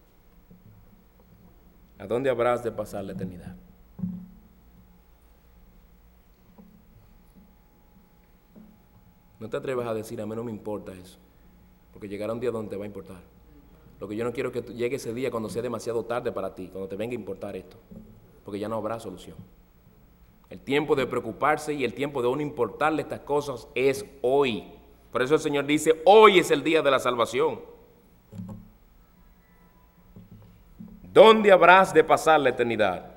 ¿A dónde habrás de pasar la eternidad? No te atrevas a decir, a mí no me importa eso, porque llegará un día donde te va a importar. Lo que yo no quiero es que llegue ese día cuando sea demasiado tarde para ti, cuando te venga a importar esto, porque ya no habrá solución. El tiempo de preocuparse y el tiempo de uno importarle estas cosas es hoy. Por eso el Señor dice, hoy es el día de la salvación. ¿Dónde habrás de pasar la eternidad?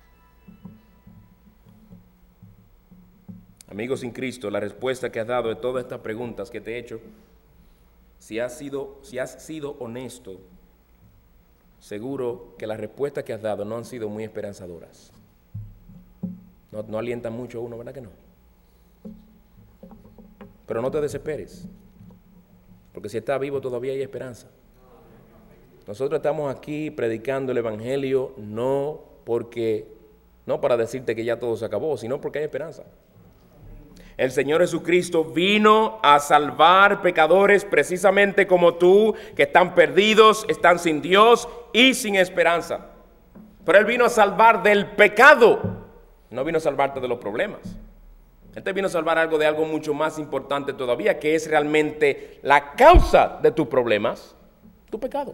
Amigos sin Cristo, la respuesta que has dado de todas estas preguntas que te he hecho, si has sido, si has sido honesto, seguro que las respuestas que has dado no han sido muy esperanzadoras. No, no alientan mucho a uno, ¿verdad que no? Pero no te desesperes, porque si estás vivo todavía hay esperanza. Nosotros estamos aquí predicando el Evangelio no porque, no para decirte que ya todo se acabó, sino porque hay esperanza. El Señor Jesucristo vino a salvar pecadores precisamente como tú, que están perdidos, están sin Dios y sin esperanza. Pero Él vino a salvar del pecado, no vino a salvarte de los problemas. Él te vino a salvar algo de algo mucho más importante todavía, que es realmente la causa de tus problemas, tu pecado.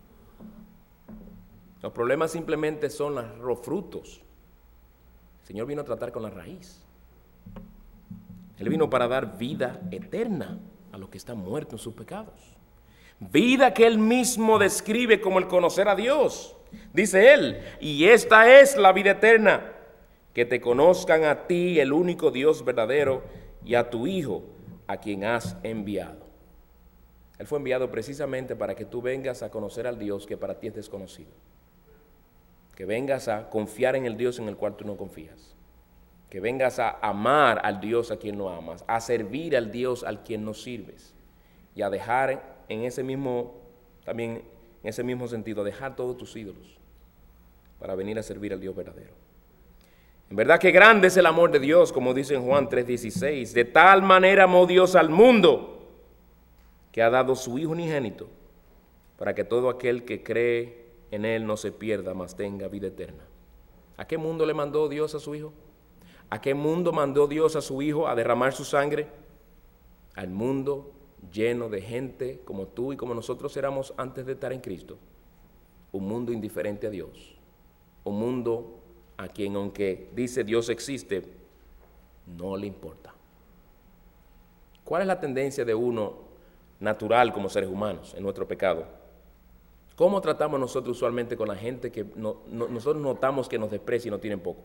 Los problemas simplemente son los frutos. El Señor vino a tratar con la raíz. Él vino para dar vida eterna a los que están muertos en sus pecados. Vida que Él mismo describe como el conocer a Dios. Dice Él, y esta es la vida eterna, que te conozcan a ti, el único Dios verdadero, y a tu Hijo, a quien has enviado. Él fue enviado precisamente para que tú vengas a conocer al Dios que para ti es desconocido. Que vengas a confiar en el Dios en el cual tú no confías. Que vengas a amar al Dios a quien no amas, a servir al Dios al quien no sirves, y a dejar en ese mismo, también en ese mismo sentido, a dejar todos tus ídolos para venir a servir al Dios verdadero. En verdad que grande es el amor de Dios, como dice en Juan tres dieciséis. De tal manera amó Dios al mundo que ha dado su Hijo unigénito, para que todo aquel que cree en Él no se pierda, mas tenga vida eterna. ¿A qué mundo le mandó Dios a su Hijo? ¿A qué mundo mandó Dios a su Hijo a derramar su sangre? Al mundo lleno de gente como tú y como nosotros éramos antes de estar en Cristo. Un mundo indiferente a Dios. Un mundo a quien, aunque dice Dios existe, no le importa. ¿Cuál es la tendencia de uno natural como seres humanos en nuestro pecado? ¿Cómo tratamos nosotros usualmente con la gente que no, no, nosotros notamos que nos desprecia y no tienen poco?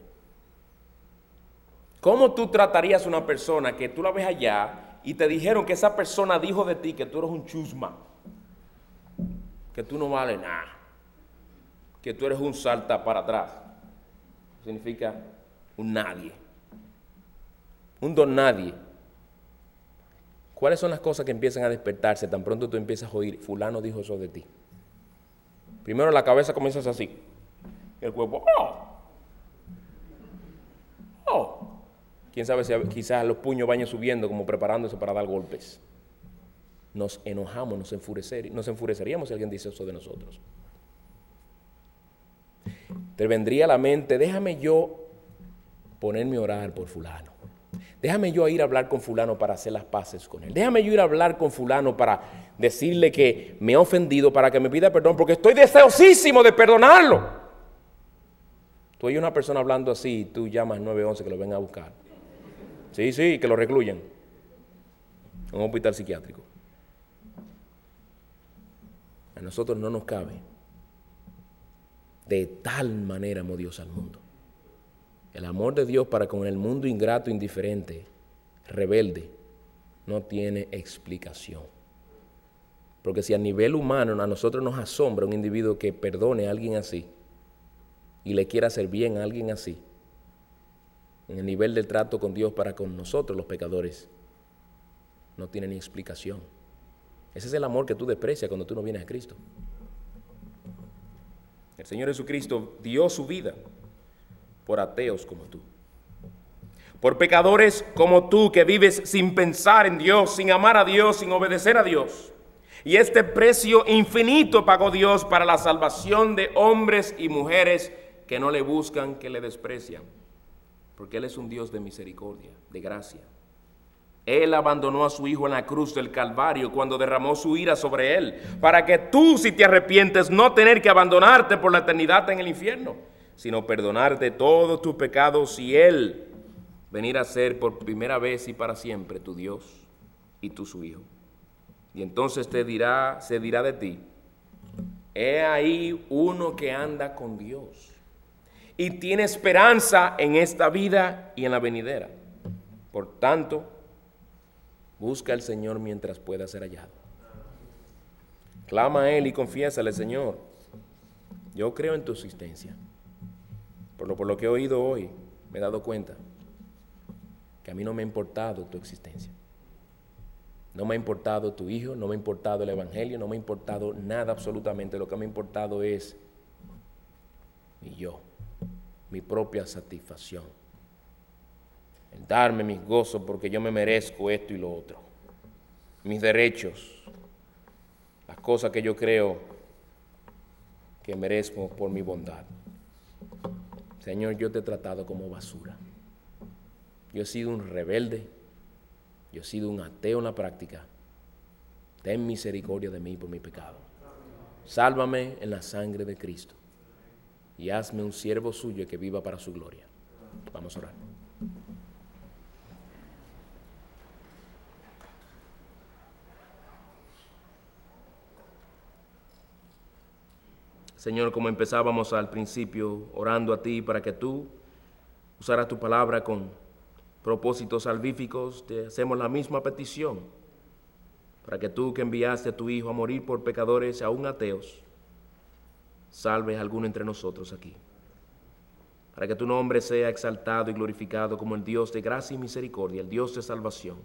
¿Cómo tú tratarías a una persona que tú la ves allá y te dijeron que esa persona dijo de ti que tú eres un chusma, que tú no vales nada, que tú eres un salta para atrás? Significa un nadie, un don nadie. ¿Cuáles son las cosas que empiezan a despertarse tan pronto tú empiezas a oír, fulano dijo eso de ti? Primero la cabeza comienza así, el cuerpo, ¡oh! ¡Oh! Quién sabe si quizás los puños vayan subiendo como preparándose para dar golpes. Nos enojamos, nos, enfurecer, nos enfureceríamos si alguien dice eso de nosotros. Te vendría a la mente, déjame yo ponerme a orar por fulano. Déjame yo ir a hablar con fulano para hacer las paces con él. Déjame yo ir a hablar con fulano para decirle que me ha ofendido, para que me pida perdón, porque estoy deseosísimo de perdonarlo. Tú oyes una persona hablando así, tú llamas nueve once que lo vengan a buscar. Sí, sí, que lo recluyan en un hospital psiquiátrico. A nosotros no nos cabe. De tal manera amó Dios al mundo. El amor de Dios para con el mundo ingrato, indiferente, rebelde, no tiene explicación. Porque si a nivel humano a nosotros nos asombra un individuo que perdone a alguien así y le quiera hacer bien a alguien así, en el nivel del trato con Dios para con nosotros los pecadores, no tiene ni explicación. Ese es el amor que tú desprecias cuando tú no vienes a Cristo. El Señor Jesucristo dio su vida por ateos como tú, por pecadores como tú que vives sin pensar en Dios, sin amar a Dios, sin obedecer a Dios. Y este precio infinito pagó Dios para la salvación de hombres y mujeres que no le buscan, que le desprecian, porque Él es un Dios de misericordia, de gracia. Él abandonó a su Hijo en la cruz del Calvario cuando derramó su ira sobre Él, para que tú, si te arrepientes, no tener que abandonarte por la eternidad en el infierno, sino perdonarte todos tus pecados y Él venir a ser por primera vez y para siempre tu Dios y tú su Hijo. Y entonces te dirá, se dirá de ti, he ahí uno que anda con Dios y tiene esperanza en esta vida y en la venidera. Por tanto, busca al Señor mientras pueda ser hallado. Clama a Él y confiésale, Señor, yo creo en tu existencia. Por lo, por lo que he oído hoy, me he dado cuenta que a mí no me ha importado tu existencia. No me ha importado tu Hijo, no me ha importado el Evangelio, no me ha importado nada absolutamente. Lo que me ha importado es mi yo, mi propia satisfacción. El darme mis gozos porque yo me merezco esto y lo otro. Mis derechos, las cosas que yo creo que merezco por mi bondad. Señor, yo te he tratado como basura. Yo he sido un rebelde. Yo he sido un ateo en la práctica. Ten misericordia de mí por mi pecado. Sálvame en la sangre de Cristo. Y hazme un siervo suyo que viva para su gloria. Vamos a orar. Señor, como empezábamos al principio, orando a ti para que tú usaras tu palabra con propósitos salvíficos, te hacemos la misma petición, para que tú que enviaste a tu Hijo a morir por pecadores, aún ateos, salves a alguno entre nosotros aquí, para que tu nombre sea exaltado y glorificado como el Dios de gracia y misericordia, el Dios de salvación.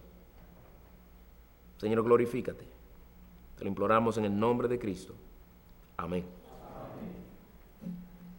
Señor, glorifícate. Te lo imploramos en el nombre de Cristo. Amén.